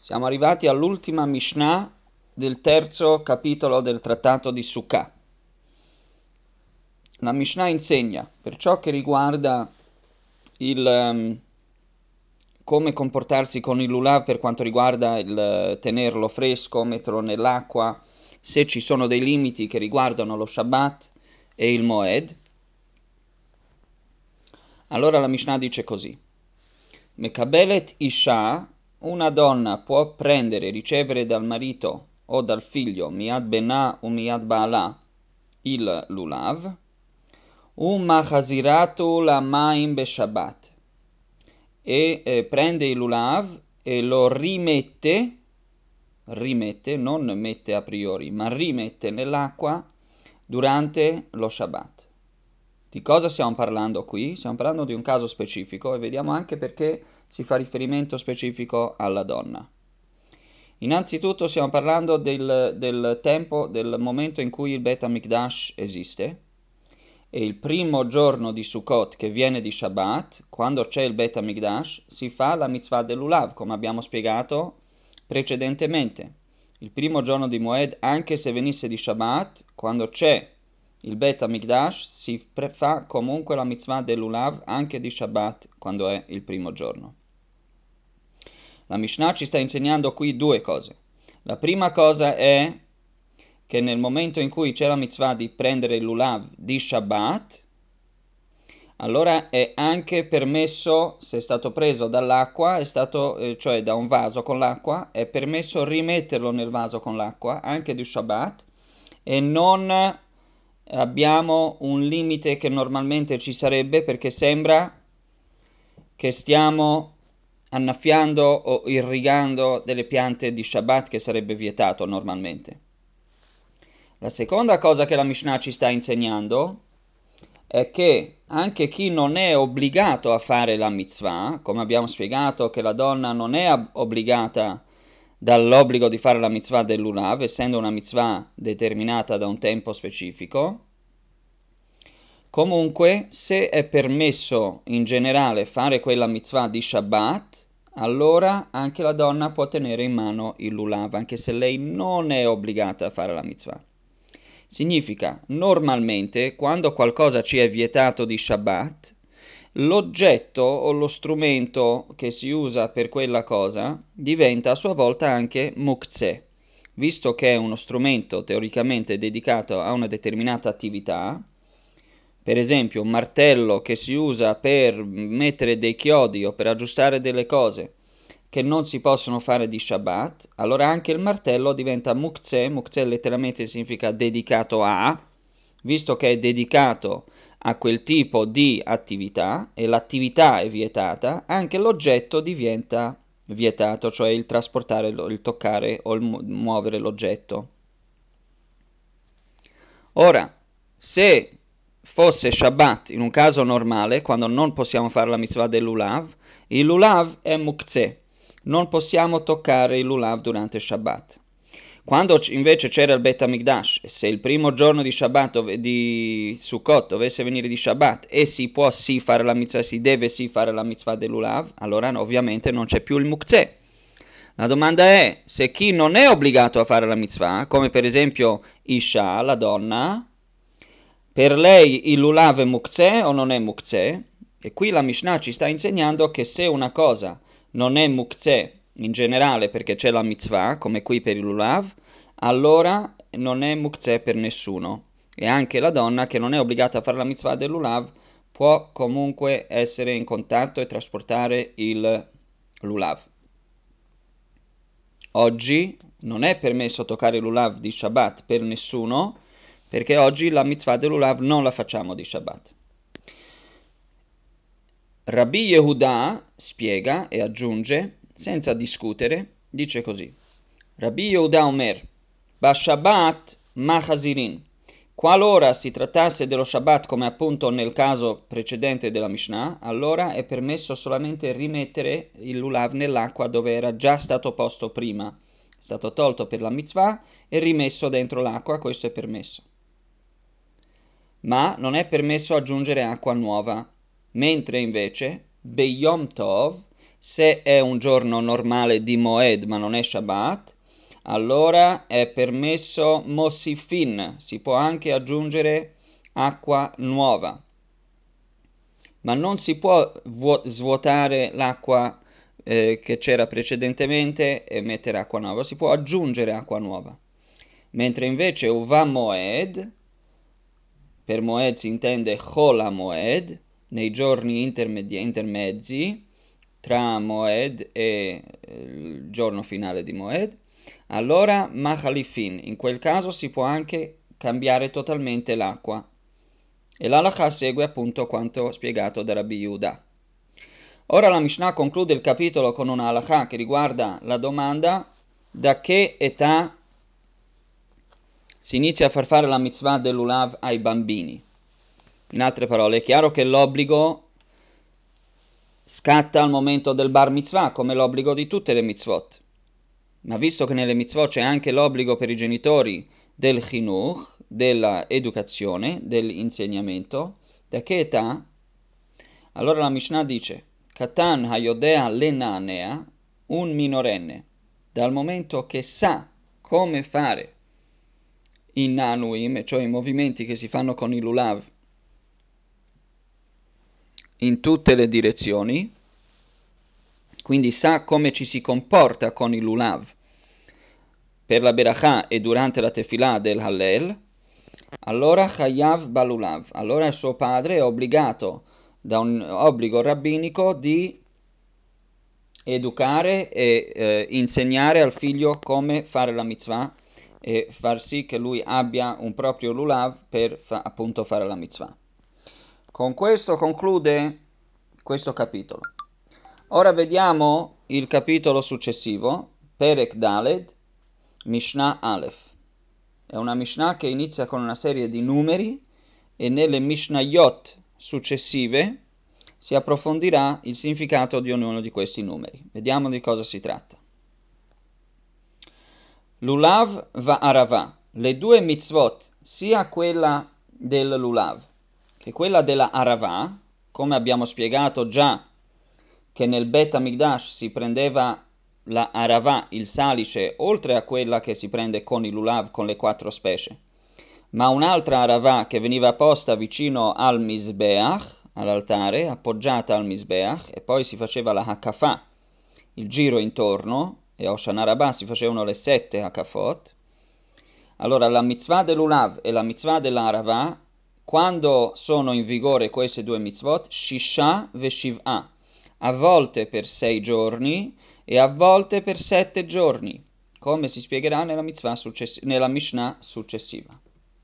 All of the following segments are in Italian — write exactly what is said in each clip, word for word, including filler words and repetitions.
Siamo arrivati all'ultima Mishnah del terzo capitolo del trattato di Sukkah. La Mishnah insegna, per ciò che riguarda il um, come comportarsi con il lulav per quanto riguarda il uh, tenerlo fresco, metterlo nell'acqua, se ci sono dei limiti che riguardano lo Shabbat e il Moed. Allora la Mishnah dice così: Mekabelet Isha, una donna può prendere, ricevere dal marito o dal figlio, Miyad Benah o Miyad Ba'ala, il lulav, un machaziratu la maim be Shabbat, e eh, prende il lulav e lo rimette, rimette, non mette a priori, ma rimette nell'acqua durante lo Shabbat. Di cosa stiamo parlando qui? Stiamo parlando di un caso specifico e vediamo anche perché si fa riferimento specifico alla donna. Innanzitutto stiamo parlando del, del tempo, del momento in cui il Bet HaMikdash esiste, e il primo giorno di Sukkot, che viene di Shabbat, quando c'è il Bet HaMikdash, si fa la mitzvah del lulav, come abbiamo spiegato precedentemente. Il primo giorno di Moed, anche se venisse di Shabbat, quando c'è il Bet HaMikdash, si fa comunque la mitzvah del lulav anche di Shabbat, quando è il primo giorno. La Mishnah ci sta insegnando qui due cose. La prima cosa è che nel momento in cui c'è la mitzvah di prendere il lulav di Shabbat, allora è anche permesso, se è stato preso dall'acqua, è stato, eh, cioè da un vaso con l'acqua, è permesso rimetterlo nel vaso con l'acqua, anche di Shabbat, e non abbiamo un limite che normalmente ci sarebbe, perché sembra che stiamo annaffiando o irrigando delle piante di Shabbat, che sarebbe vietato normalmente. La seconda cosa che la Mishnah ci sta insegnando è che anche chi non è obbligato a fare la mitzvah, come abbiamo spiegato che la donna non è obbligata dall'obbligo di fare la mitzvah del lulav, essendo una mitzvah determinata da un tempo specifico, comunque se è permesso in generale fare quella mitzvah di Shabbat, allora anche la donna può tenere in mano il lulav, anche se lei non è obbligata a fare la mitzvah. Significa, normalmente, quando qualcosa ci è vietato di Shabbat, l'oggetto o lo strumento che si usa per quella cosa diventa a sua volta anche muktzeh, visto che è uno strumento teoricamente dedicato a una determinata attività. Per esempio, un martello che si usa per mettere dei chiodi o per aggiustare delle cose che non si possono fare di Shabbat, allora anche il martello diventa muktzeh, muktzeh letteralmente significa dedicato a, visto che è dedicato a quel tipo di attività e l'attività è vietata, anche l'oggetto diventa vietato, cioè il trasportare, il toccare o il muovere l'oggetto. Ora, se fosse Shabbat in un caso normale, quando non possiamo fare la mitzvah del lulav, il lulav è muktzeh. Non possiamo toccare il lulav durante Shabbat. Quando invece c'era il Bet HaMikdash, e se il primo giorno di Shabbat di Sukkot dovesse venire di Shabbat e si può sì fare la mitzvah, si deve sì fare la mitzvah del lulav, allora no, ovviamente non c'è più il muktzeh. La domanda è, se chi non è obbligato a fare la mitzvah, come per esempio Isha, la donna, per lei il lulav è muktzeh o non è muktzeh? E qui la Mishnah ci sta insegnando che se una cosa non è muktzeh in generale perché c'è la mitzvah, come qui per il lulav, allora non è muktzeh per nessuno. E anche la donna che non è obbligata a fare la mitzvah del lulav può comunque essere in contatto e trasportare il lulav. Oggi non è permesso toccare il lulav di Shabbat per nessuno, perché oggi la mitzvah del lulav non la facciamo di Shabbat. Rabbi Yehuda spiega e aggiunge, senza discutere, dice così: Rabbi Yehuda Omer, Ba Shabbat Machazirin. Qualora si trattasse dello Shabbat, come appunto nel caso precedente della Mishnah, allora è permesso solamente rimettere il lulav nell'acqua dove era già stato posto prima. È stato tolto per la mitzvah e rimesso dentro l'acqua, questo è permesso. Ma non è permesso aggiungere acqua nuova. Mentre invece, Beyom Tov, Se è un giorno normale di Moed ma non è Shabbat, allora è permesso Mosifin, si può anche aggiungere acqua nuova, ma non si può svuotare l'acqua eh, che c'era precedentemente e mettere acqua nuova, si può aggiungere acqua nuova. Mentre invece Uva Moed, per Moed si intende Chol Moed, nei giorni intermedi- intermezzi tra Moed e il giorno finale di Moed, allora Machalifin, in quel caso si può anche cambiare totalmente l'acqua. E l'Halakha segue appunto quanto spiegato da Rabbi Yehuda. Ora la Mishnah conclude il capitolo con una Halakha che riguarda la domanda da che età si inizia a far fare la mitzvah dell'Ulav ai bambini. In altre parole, è chiaro che l'obbligo scatta al momento del bar mitzvah, come l'obbligo di tutte le mitzvot. Ma visto che nelle mitzvot c'è anche l'obbligo per i genitori del chinuch, della educazione, dell'insegnamento, da che età? Allora la Mishnah dice, Katan hayodea lenanea, un minorenne, dal momento che sa come fare i nanuim, cioè i movimenti che si fanno con il lulav in tutte le direzioni, quindi sa come ci si comporta con il lulav per la berachà e durante la tefilà del Hallel, allora chayav balulav, allora suo padre è obbligato da un obbligo rabbinico di educare e eh, insegnare al figlio come fare la mitzvah e far sì che lui abbia un proprio lulav per fa, appunto fare la mitzvah. Con questo conclude questo capitolo. Ora vediamo il capitolo successivo, Perek Daled, Mishnah Aleph. È una Mishnah che inizia con una serie di numeri e nelle Mishnayot successive si approfondirà il significato di ognuno di questi numeri. Vediamo di cosa si tratta. Lulav va Arava. Le due mitzvot, sia quella del Lulav che quella della Arava, come abbiamo spiegato già che nel Bet Hamikdash si prendeva la Arava, il salice, oltre a quella che si prende con il Lulav, con le quattro specie, ma un'altra Arava che veniva posta vicino al Mizbeach, all'altare, appoggiata al Mizbeach, e poi si faceva la Hakafah, il giro intorno, e a Hoshana Rabbah si facevano le sette Hakafot. Allora la mitzvah dell'Ulav e la mitzvah dell'Arava, quando sono in vigore queste due mitzvot, Shisha ve Shiv'a, a volte per sei giorni e a volte per sette giorni, come si spiegherà nella, mitzvah successi- nella Mishnah successiva.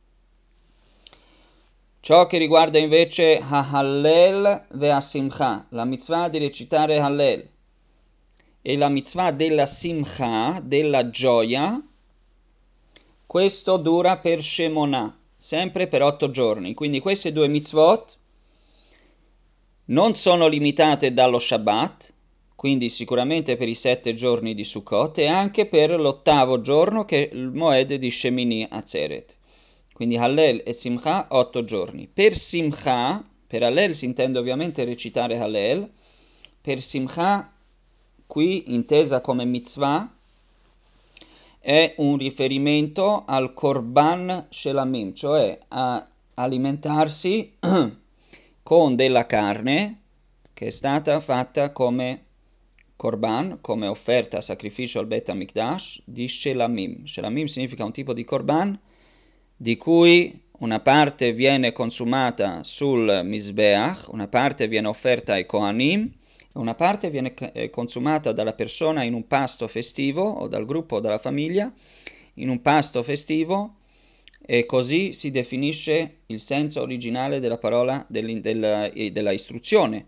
Ciò che riguarda invece Ha-Hallel ve-Simcha, la mitzvah di recitare Hallel, e la mitzvah della Simcha, della gioia, questo dura per Shemonah, sempre per otto giorni. Quindi queste due mitzvot non sono limitate dallo Shabbat, quindi sicuramente per i sette giorni di Sukkot e anche per l'ottavo giorno che è il Moed di Shemini Atzeret. Quindi Hallel e Simcha otto giorni. Per Simcha, per Hallel si intende ovviamente recitare Hallel, per Simcha, qui intesa come mitzvah, è un riferimento al Korban Shelamim, cioè a alimentarsi con della carne che è stata fatta come Korban, come offerta a sacrificio al Bet HaMikdash di Shelamim. Shelamim significa un tipo di Korban di cui una parte viene consumata sul Mizbeach, una parte viene offerta ai Kohanim, una parte viene consumata dalla persona in un pasto festivo o dal gruppo o dalla famiglia in un pasto festivo, e così si definisce il senso originale della parola della, della istruzione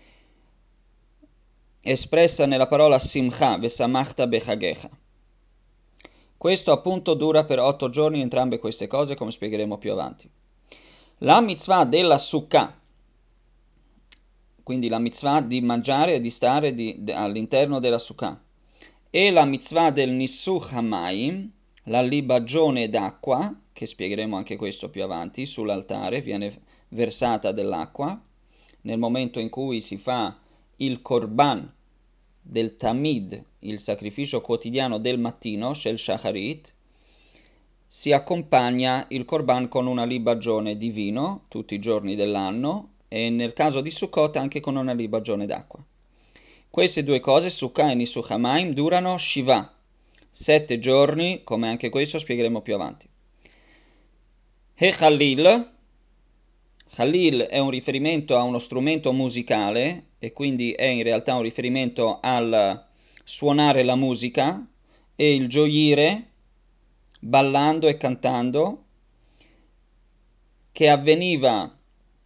espressa nella parola Simcha, Vesamachta Bechagecha. Questo appunto dura per otto giorni entrambe queste cose, come spiegheremo più avanti. La mitzvah della Sukkah, quindi la mitzvah di mangiare e di stare di, de, all'interno della Sukkah, e la mitzvah del Nissuch Hamayim, la libagione d'acqua, che spiegheremo anche questo più avanti, sull'altare viene versata dell'acqua, nel momento in cui si fa il Korban del Tamid, il sacrificio quotidiano del mattino, Shel Shacharit, si accompagna il Korban con una libagione di vino tutti i giorni dell'anno e nel caso di Sukkot anche con una libagione d'acqua. Queste due cose, Sukkah e Nisuch Hamayim, durano Shiva, sette giorni, come anche questo spiegheremo più avanti. E Khalil, Khalil è un riferimento a uno strumento musicale e quindi è in realtà un riferimento al suonare la musica e il gioire ballando e cantando che avveniva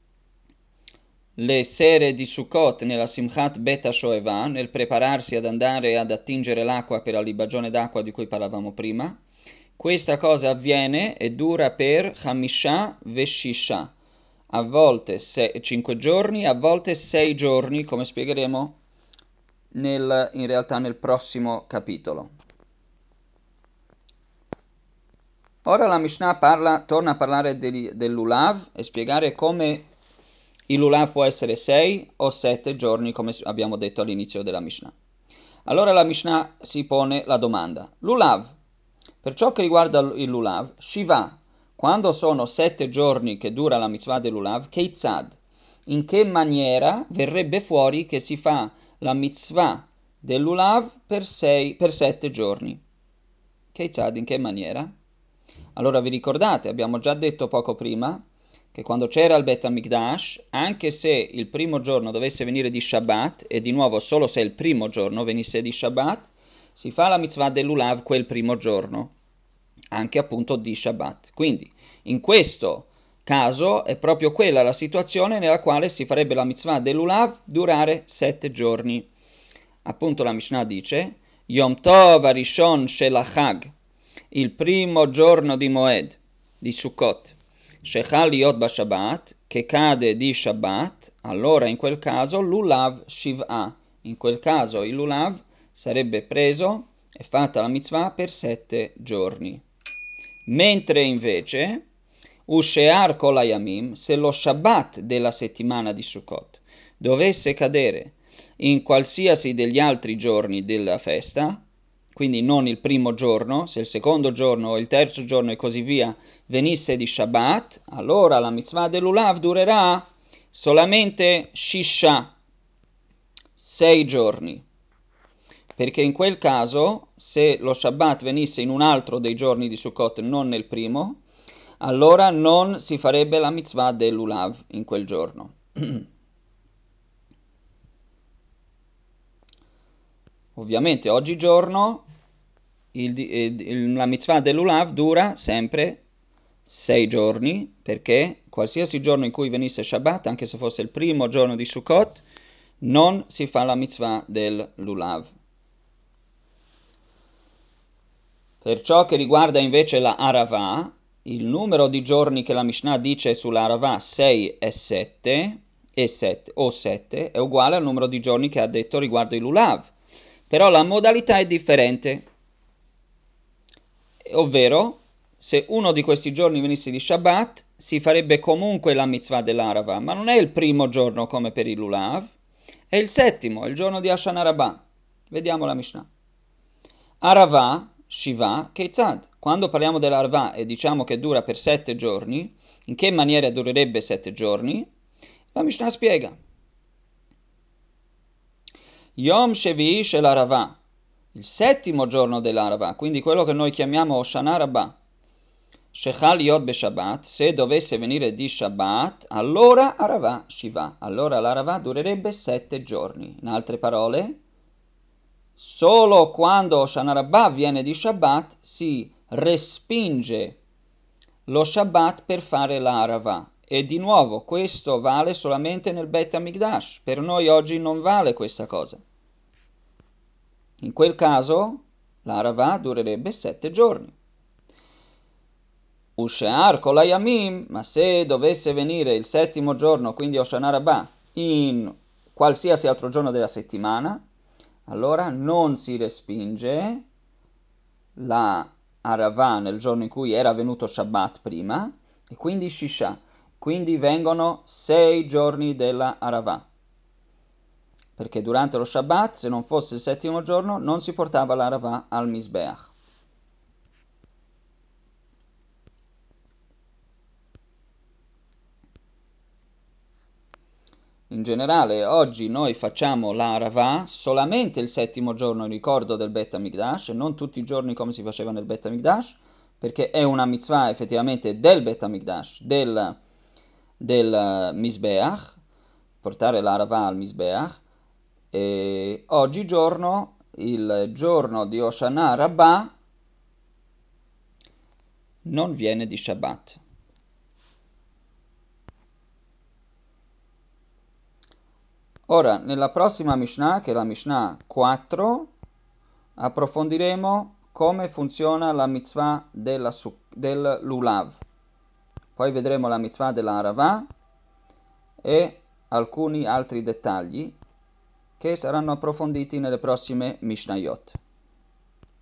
le sere di Sukkot nella Simchat Bet HaShoevah, nel prepararsi ad andare ad attingere l'acqua per la libagione d'acqua di cui parlavamo prima. Questa cosa avviene e dura per Hamisha Veshisha, a volte cinque giorni, a volte sei giorni, come spiegheremo nel, in realtà nel prossimo capitolo. Ora la Mishnah parla, torna a parlare del, dell'Ulav e spiegare come il Lulav può essere sei o sette giorni, come abbiamo detto all'inizio della Mishnah. Allora la Mishnah si pone la domanda. Lulav, per ciò che riguarda il Lulav, Shiva, quando sono sette giorni che dura la mitzvah del Lulav, Keitzad, in che maniera verrebbe fuori che si fa la mitzvah del Lulav per, sei, per sette giorni? Keitzad, in che maniera? Allora vi ricordate, abbiamo già detto poco prima, che quando c'era il Bet HaMikdash, anche se il primo giorno dovesse venire di Shabbat, e di nuovo solo se il primo giorno venisse di Shabbat, si fa la mitzvah dell'Ulav quel primo giorno, anche appunto di Shabbat. Quindi, in questo caso, è proprio quella la situazione nella quale si farebbe la mitzvah dell'Ulav durare sette giorni. Appunto la Mishnah dice, Yom Tov Arishon Shel HaChag, il primo giorno di Moed, di Sukkot, Shechal Liot Bashabbat, che cade di Shabbat, allora in quel caso l'Ulav Shiv'a, in quel caso il Lulav sarebbe preso e fatta la mitzvah per sette giorni. Mentre invece, Ushear Kol Hayamim, se lo Shabbat della settimana di Sukkot dovesse cadere in qualsiasi degli altri giorni della festa, quindi non il primo giorno, se il secondo giorno o il terzo giorno e così via venisse di Shabbat, allora la mitzvah dell'Ulav durerà solamente Shisha, sei giorni. Perché in quel caso, se lo Shabbat venisse in un altro dei giorni di Sukkot, non nel primo, allora non si farebbe la mitzvah dell'Ulav in quel giorno. Ovviamente oggigiorno il, il, la mitzvah dell'Ulav dura sempre sei giorni, perché qualsiasi giorno in cui venisse Shabbat, anche se fosse il primo giorno di Sukkot, non si fa la mitzvah dell'Ulav. Per ciò che riguarda invece la Aravah, il numero di giorni che la Mishnah dice sulla Aravah sei e sette, e sette o sette, è uguale al numero di giorni che ha detto riguardo il Lulav. Però la modalità è differente, ovvero se uno di questi giorni venisse di Shabbat si farebbe comunque la mitzvah dell'Aravah, ma non è il primo giorno come per il Lulav, è il settimo, è il giorno di Hoshana Rabbah. Vediamo la Mishnah. Aravah, Shiva, Keitzad. Quando parliamo dell'Aravah e diciamo che dura per sette giorni, in che maniera durerebbe sette giorni? La Mishnah spiega. Yom Shevi'i Shel Aravah, il settimo giorno dell'Aravah, quindi quello che noi chiamiamo Hoshana Rabbah, Shechal Yod Beshabbat, se dovesse venire di Shabbat, allora Aravah Shiva, allora l'Aravah durerebbe sette giorni. In altre parole, solo quando Hoshana Rabbah viene di Shabbat si respinge lo Shabbat per fare l'Aravah. E di nuovo, questo vale solamente nel Bet HaMikdash. Per noi oggi non vale questa cosa. In quel caso, l'Aravah durerebbe sette giorni. Ushear Kol Hayamim, ma se dovesse venire il settimo giorno, quindi Hoshana Rabbah, in qualsiasi altro giorno della settimana, allora non si respinge la Aravah nel giorno in cui era venuto Shabbat prima, e quindi Shisha. Quindi vengono sei giorni della Aravah. perché durante lo Shabbat, se non fosse il settimo giorno, non si portava l'Aravà al Misbeach. In generale, oggi noi facciamo l'Aravà solamente il settimo giorno in ricordo del Bet HaMikdash e non tutti i giorni come si faceva nel Bet HaMikdash, perché è una mitzvah effettivamente del Bet HaMikdash, del, del Misbeach, portare l'Aravà al Misbeach. E oggigiorno, il giorno di Hoshana Rabbah, non viene di Shabbat. Ora, nella prossima Mishnah, che è la Mishnah quattro, approfondiremo come funziona la mitzvah della, del Lulav. Poi vedremo la mitzvah della Aravah e alcuni altri dettagli che saranno approfonditi nelle prossime Mishnayot.